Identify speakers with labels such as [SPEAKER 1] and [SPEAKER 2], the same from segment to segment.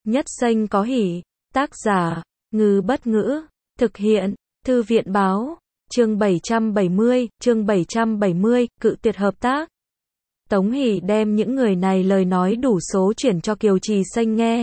[SPEAKER 1] Nhất Xanh có hỉ. Tác giả, Ngư Bất Ngữ. Thực hiện, Thư viện Báo. Chương 770, cự tuyệt hợp tác. Tống Hỷ đem những người này lời nói đủ số chuyển cho Kiều Trì Xanh nghe.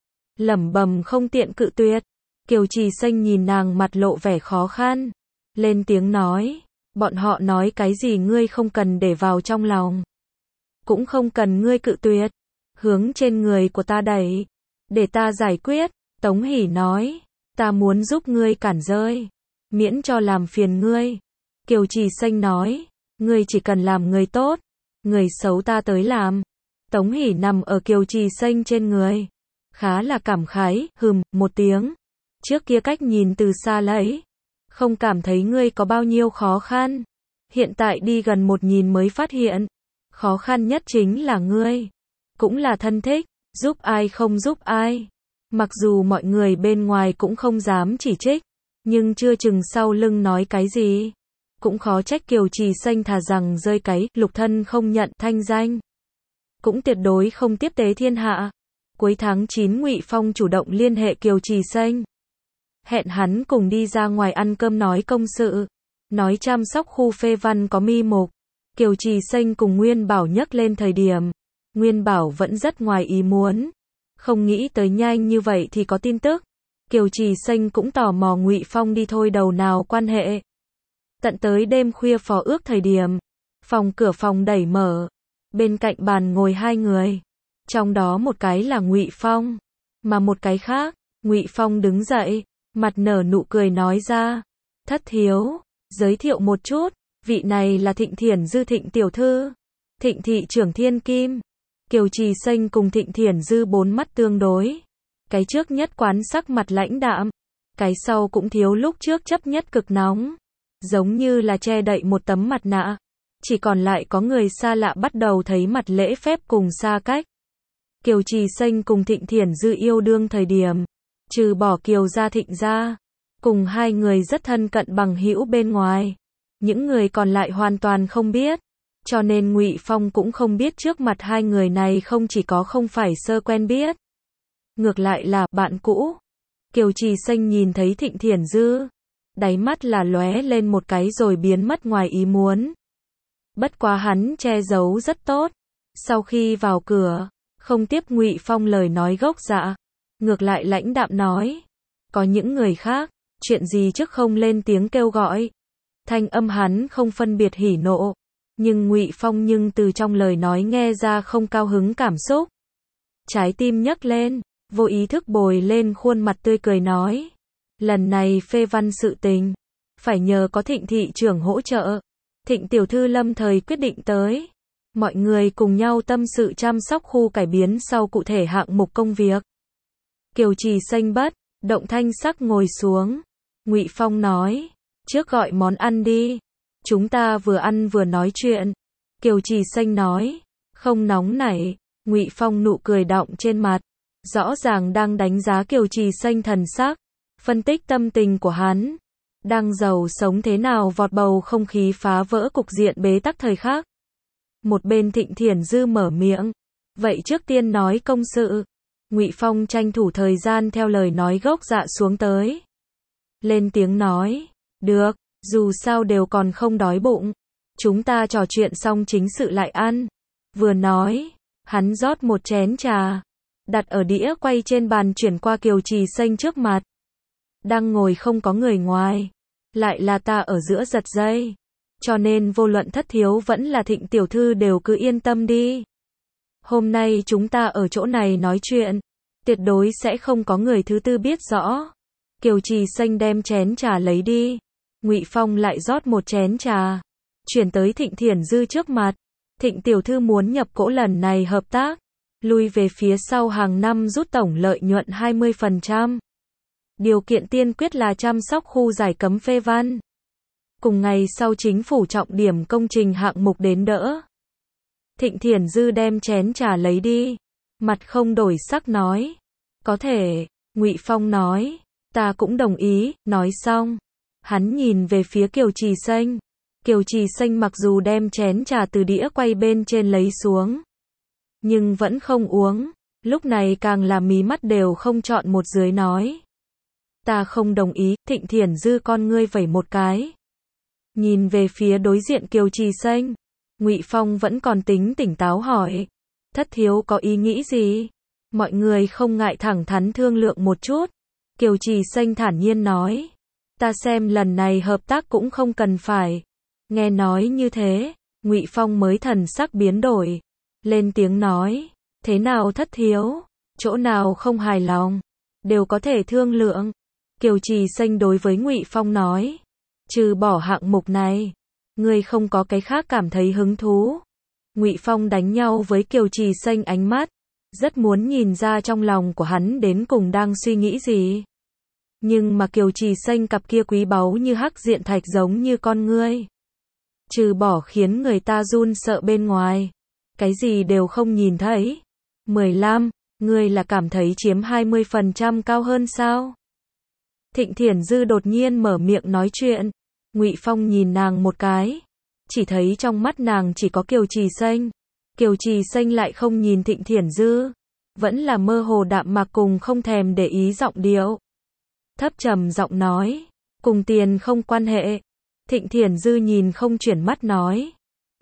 [SPEAKER 1] Lẩm bẩm không tiện cự tuyệt. Kiều Trì Xanh nhìn nàng mặt lộ vẻ khó khăn. Lên tiếng nói, bọn họ nói cái gì ngươi không cần để vào trong lòng. Cũng không cần ngươi cự tuyệt. Hướng trên người của ta đẩy. Để ta giải quyết. Tống Hỷ nói, ta muốn giúp ngươi cản rơi. Miễn cho làm phiền ngươi. Kiều Trì Xanh nói, ngươi chỉ cần làm người tốt. Người xấu ta tới làm. Tống Hỷ nằm ở Kiều Trì Xanh trên người. Khá là cảm khái, một tiếng. Trước kia cách nhìn từ xa lấy. Không cảm thấy ngươi có bao nhiêu khó khăn. Hiện tại đi gần một nhìn mới phát hiện. Khó khăn nhất chính là ngươi. Cũng là thân thích, giúp ai không giúp ai. Mặc dù mọi người bên ngoài cũng không dám chỉ trích. Nhưng chưa chừng sau lưng nói cái gì. Cũng khó trách Kiều Trì Xanh thà rằng rơi cái lục thân không nhận thanh danh. Cũng tuyệt đối không tiếp tế thiên hạ. Cuối tháng 9 Ngụy Phong chủ động liên hệ Kiều Trì Xanh. Hẹn hắn cùng đi ra ngoài ăn cơm nói công sự. Nói chăm sóc khu phê văn có mi mục. Kiều Trì Xanh cùng Nguyên Bảo nhắc lên thời điểm. Nguyên Bảo vẫn rất ngoài ý muốn. Không nghĩ tới nhanh như vậy thì có tin tức. Kiều Trì Xanh cũng tò mò Ngụy Phong đi thôi đầu nào quan hệ. Tận tới đêm khuya phó ước thời điểm. Cửa phòng đẩy mở. Bên cạnh bàn ngồi hai người. Trong đó một cái là Ngụy Phong. Mà một cái khác, Ngụy Phong đứng dậy. Mặt nở nụ cười nói ra. Thất thiếu, giới thiệu một chút. Vị này là Thịnh Thiển Dư Thịnh tiểu thư. Thịnh thị trưởng Thiên Kim. Kiều Trì Xanh cùng Thịnh Thiển Dư bốn mắt tương đối. Cái trước nhất quán sắc mặt lãnh đạm. Cái sau cũng thiếu lúc trước chấp nhất cực nóng. Giống như là che đậy một tấm mặt nạ. Chỉ còn lại có người xa lạ bắt đầu thấy mặt lễ phép cùng xa cách. Kiều Trì Xanh cùng Thịnh Thiển Dư yêu đương thời điểm. Trừ bỏ Kiều gia Thịnh gia. Cùng hai người rất thân cận bằng hữu bên ngoài. Những người còn lại hoàn toàn không biết. Cho nên Ngụy Phong cũng không biết trước mặt hai người này không chỉ có không phải sơ quen biết. Ngược lại là bạn cũ. Kiều Trì Xanh nhìn thấy Thịnh Thiển Dư. Đáy mắt là lóe lên một cái rồi biến mất ngoài ý muốn. Bất quá hắn che giấu rất tốt. Sau khi vào cửa, không tiếp Ngụy Phong lời nói gốc dạ. Ngược lại lãnh đạm nói. Có những người khác, chuyện gì trước không lên tiếng kêu gọi. Thanh âm hắn không phân biệt hỉ nộ. Nhưng Ngụy Phong từ trong lời nói nghe ra không cao hứng cảm xúc. Trái tim nhấc lên, vô ý thức bồi lên khuôn mặt tươi cười nói. Lần này phê văn sự tình. Phải nhờ có Thịnh thị trưởng hỗ trợ. Thịnh tiểu thư lâm thời quyết định tới. Mọi người cùng nhau tâm sự chăm sóc khu cải biến sau cụ thể hạng mục công việc. Kiều Trì Xanh bất động thanh sắc ngồi xuống. Ngụy Phong nói. Trước gọi món ăn đi. Chúng ta vừa ăn vừa nói chuyện. Kiều Trì Xanh nói. Không nóng nảy. Ngụy Phong nụ cười đọng trên mặt. Rõ ràng đang đánh giá Kiều Trì Xanh thần sắc. Phân tích tâm tình của hắn. Đang giàu sống thế nào vọt bầu không khí phá vỡ cục diện bế tắc thời khắc. Một bên Thịnh Thiển Dư mở miệng. Vậy trước tiên nói công sự. Ngụy Phong tranh thủ thời gian theo lời nói gốc dạ xuống tới. Lên tiếng nói. Được, dù sao đều còn không đói bụng. Chúng ta trò chuyện xong chính sự lại ăn. Vừa nói, hắn rót một chén trà. Đặt ở đĩa quay trên bàn chuyển qua Kiều Trì Xanh trước mặt. Đang ngồi không có người ngoài. Lại là ta ở giữa giật dây. Cho nên vô luận thất thiếu vẫn là Thịnh tiểu thư đều cứ yên tâm đi. Hôm nay chúng ta ở chỗ này nói chuyện. Tuyệt đối sẽ không có người thứ tư biết rõ. Kiều Trì Xanh đem chén trà lấy đi. Ngụy Phong lại rót một chén trà. Chuyển tới Thịnh Thiển Dư trước mặt. Thịnh tiểu thư muốn nhập cỗ lần này hợp tác. Lui về phía sau hàng năm rút tổng lợi nhuận 20%. Điều kiện tiên quyết là chăm sóc khu giải cấm phê văn. Cùng ngày sau chính phủ trọng điểm công trình hạng mục đến đỡ. Thịnh Thiển Dư đem chén trà lấy đi. Mặt không đổi sắc nói. Có thể, Ngụy Phong nói. Ta cũng đồng ý, nói xong. Hắn nhìn về phía Kiều Trì Xanh. Kiều Trì Xanh mặc dù đem chén trà từ đĩa quay bên trên lấy xuống. Nhưng vẫn không uống. Lúc này càng là mí mắt đều không chọn một dưới nói. Ta không đồng ý. Thịnh Thiển Dư con ngươi vẩy một cái. Nhìn về phía đối diện Kiều Trì Xanh. Ngụy Phong vẫn còn tính tỉnh táo hỏi. Thất thiếu có ý nghĩ gì? Mọi người không ngại thẳng thắn thương lượng một chút. Kiều Trì Xanh thản nhiên nói. Ta xem lần này hợp tác cũng không cần phải. Nghe nói như thế, Ngụy Phong mới thần sắc biến đổi. Lên tiếng nói. Thế nào thất thiếu? Chỗ nào không hài lòng? Đều có thể thương lượng. Kiều Trì Xanh đối với Ngụy Phong nói. Trừ bỏ hạng mục này, ngươi không có cái khác cảm thấy hứng thú. Ngụy Phong đánh nhau với Kiều Trì Xanh ánh mắt. Rất muốn nhìn ra trong lòng của hắn đến cùng đang suy nghĩ gì. Nhưng mà Kiều Trì Xanh cặp kia quý báu như hắc diện thạch giống như con ngươi. Trừ bỏ khiến người ta run sợ bên ngoài. Cái gì đều không nhìn thấy. 15, ngươi là cảm thấy chiếm 20% cao hơn sao? Thịnh Thiển Dư đột nhiên mở miệng nói chuyện. Ngụy Phong nhìn nàng một cái. Chỉ thấy trong mắt nàng chỉ có Kiều Trì Xanh. Kiều Trì Xanh lại không nhìn Thịnh Thiển Dư. Vẫn là mơ hồ đạm mạc cùng không thèm để ý giọng điệu. Thấp trầm giọng nói. Cùng tiền không quan hệ. Thịnh Thiển Dư nhìn không chuyển mắt nói.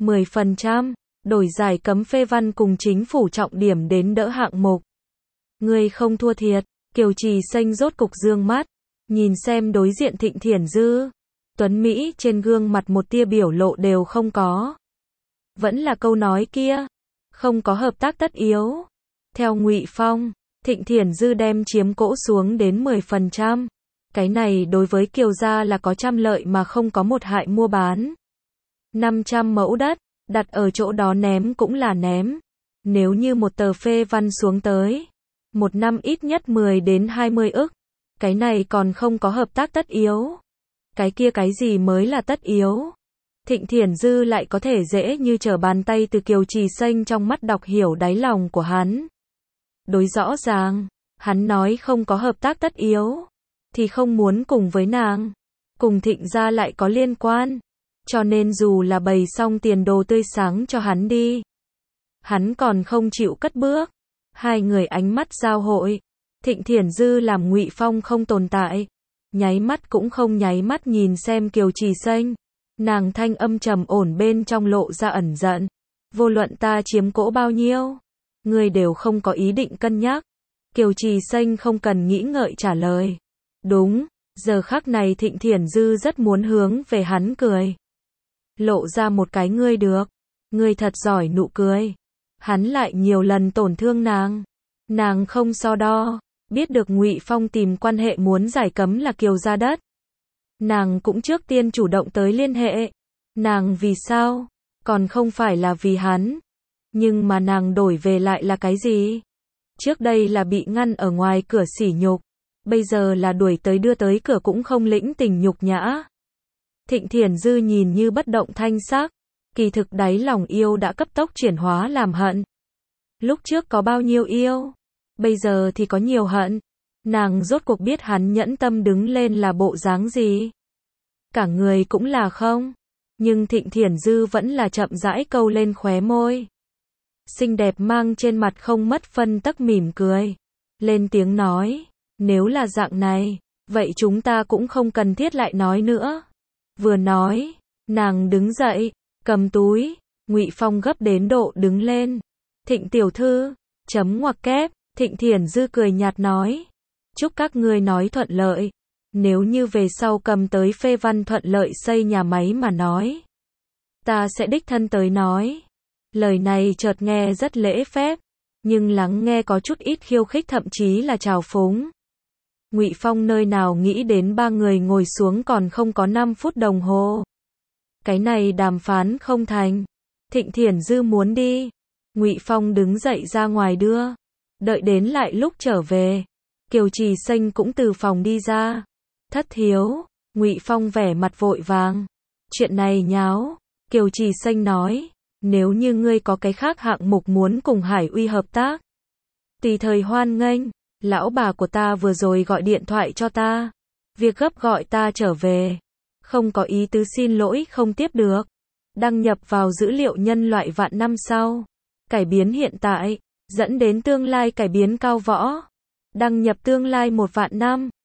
[SPEAKER 1] 10%. Đổi giải cấm phê văn cùng chính phủ trọng điểm đến đỡ hạng mục. Ngươi không thua thiệt. Kiều Trì Xanh rốt cục dương mắt. Nhìn xem đối diện Thịnh Thiển Dư. Tuấn Mỹ trên gương mặt một tia biểu lộ đều không có. Vẫn là câu nói kia. Không có hợp tác tất yếu. Theo Ngụy Phong, Thịnh Thiển Dư đem chiếm cỗ xuống đến 10%. Cái này đối với Kiều gia là có trăm lợi mà không có một hại mua bán. 500 mẫu đất, đặt ở chỗ đó ném cũng là ném. Nếu như một tờ phê văn xuống tới, một năm ít nhất 10 đến 20 ức. Cái này còn không có hợp tác tất yếu. Cái kia cái gì mới là tất yếu? Thịnh Thiển Dư lại có thể dễ như trở bàn tay từ Kiều Trì Xanh trong mắt đọc hiểu đáy lòng của hắn. Đối rõ ràng, hắn nói không có hợp tác tất yếu, thì không muốn cùng với nàng. Cùng Thịnh gia lại có liên quan. Cho nên dù là bày xong tiền đồ tươi sáng cho hắn đi, hắn còn không chịu cất bước. Hai người ánh mắt giao hội. Thịnh Thiển Dư làm Ngụy Phong không tồn tại. Nháy mắt cũng không nháy mắt nhìn xem Kiều Trì Xanh. Nàng thanh âm trầm ổn bên trong lộ ra ẩn giận. Vô luận ta chiếm cỗ bao nhiêu, ngươi đều không có ý định cân nhắc. Kiều Trì Xanh không cần nghĩ ngợi trả lời. Đúng, giờ khắc này Thịnh Thiển Dư rất muốn hướng về hắn cười. Lộ ra một cái ngươi được. Ngươi thật giỏi nụ cười. Hắn lại nhiều lần tổn thương nàng. Nàng không so đo. Biết được Ngụy Phong tìm quan hệ muốn giải cấm là Kiều gia đất. Nàng cũng trước tiên chủ động tới liên hệ. Nàng vì sao? Còn không phải là vì hắn. Nhưng mà nàng đổi về lại là cái gì? Trước đây là bị ngăn ở ngoài cửa sỉ nhục. Bây giờ là đuổi tới đưa tới cửa cũng không lĩnh tình nhục nhã. Thịnh Thiển Dư nhìn như bất động thanh sắc. Kỳ thực đáy lòng yêu đã cấp tốc chuyển hóa làm hận. Lúc trước có bao nhiêu yêu, bây giờ thì có nhiều hận. Nàng rốt cuộc biết hắn nhẫn tâm đứng lên là bộ dáng gì. Cả người cũng là không. Nhưng Thịnh Thiển Dư vẫn là chậm rãi câu lên khóe môi. Xinh đẹp mang trên mặt không mất phân tấc mỉm cười. Lên tiếng nói. Nếu là dạng này, vậy chúng ta cũng không cần thiết lại nói nữa. Vừa nói, nàng đứng dậy, cầm túi. Ngụy Phong gấp đến độ đứng lên. Thịnh tiểu thư, chấm ngoặc kép. Thịnh Thiển Dư cười nhạt nói. Chúc các ngươi nói thuận lợi. Nếu như về sau cầm tới phê văn thuận lợi xây nhà máy mà nói, ta sẽ đích thân tới nói. Lời này chợt nghe rất lễ phép, nhưng lắng nghe có chút ít khiêu khích thậm chí là trào phúng. Ngụy Phong nơi nào nghĩ đến ba người ngồi xuống còn không có 5 phút đồng hồ. Cái này đàm phán không thành. Thịnh Thiển Dư muốn đi. Ngụy Phong đứng dậy ra ngoài đưa. Đợi đến lại lúc trở về, Kiều Trì Xanh cũng từ phòng đi ra. Thất thiếu, Ngụy Phong vẻ mặt vội vàng. Chuyện này nháo. Kiều Trì Xanh nói, nếu như ngươi có cái khác hạng mục muốn cùng Hải Uy hợp tác, tùy thời hoan nghênh. Lão bà của ta vừa rồi gọi điện thoại cho ta. Việc gấp gọi ta trở về. Không có ý tứ xin lỗi không tiếp được. Đăng nhập vào dữ liệu nhân loại vạn năm sau. Cải biến hiện tại. dẫn đến tương lai cải biến cao võ. Đăng nhập tương lai 1 vạn năm.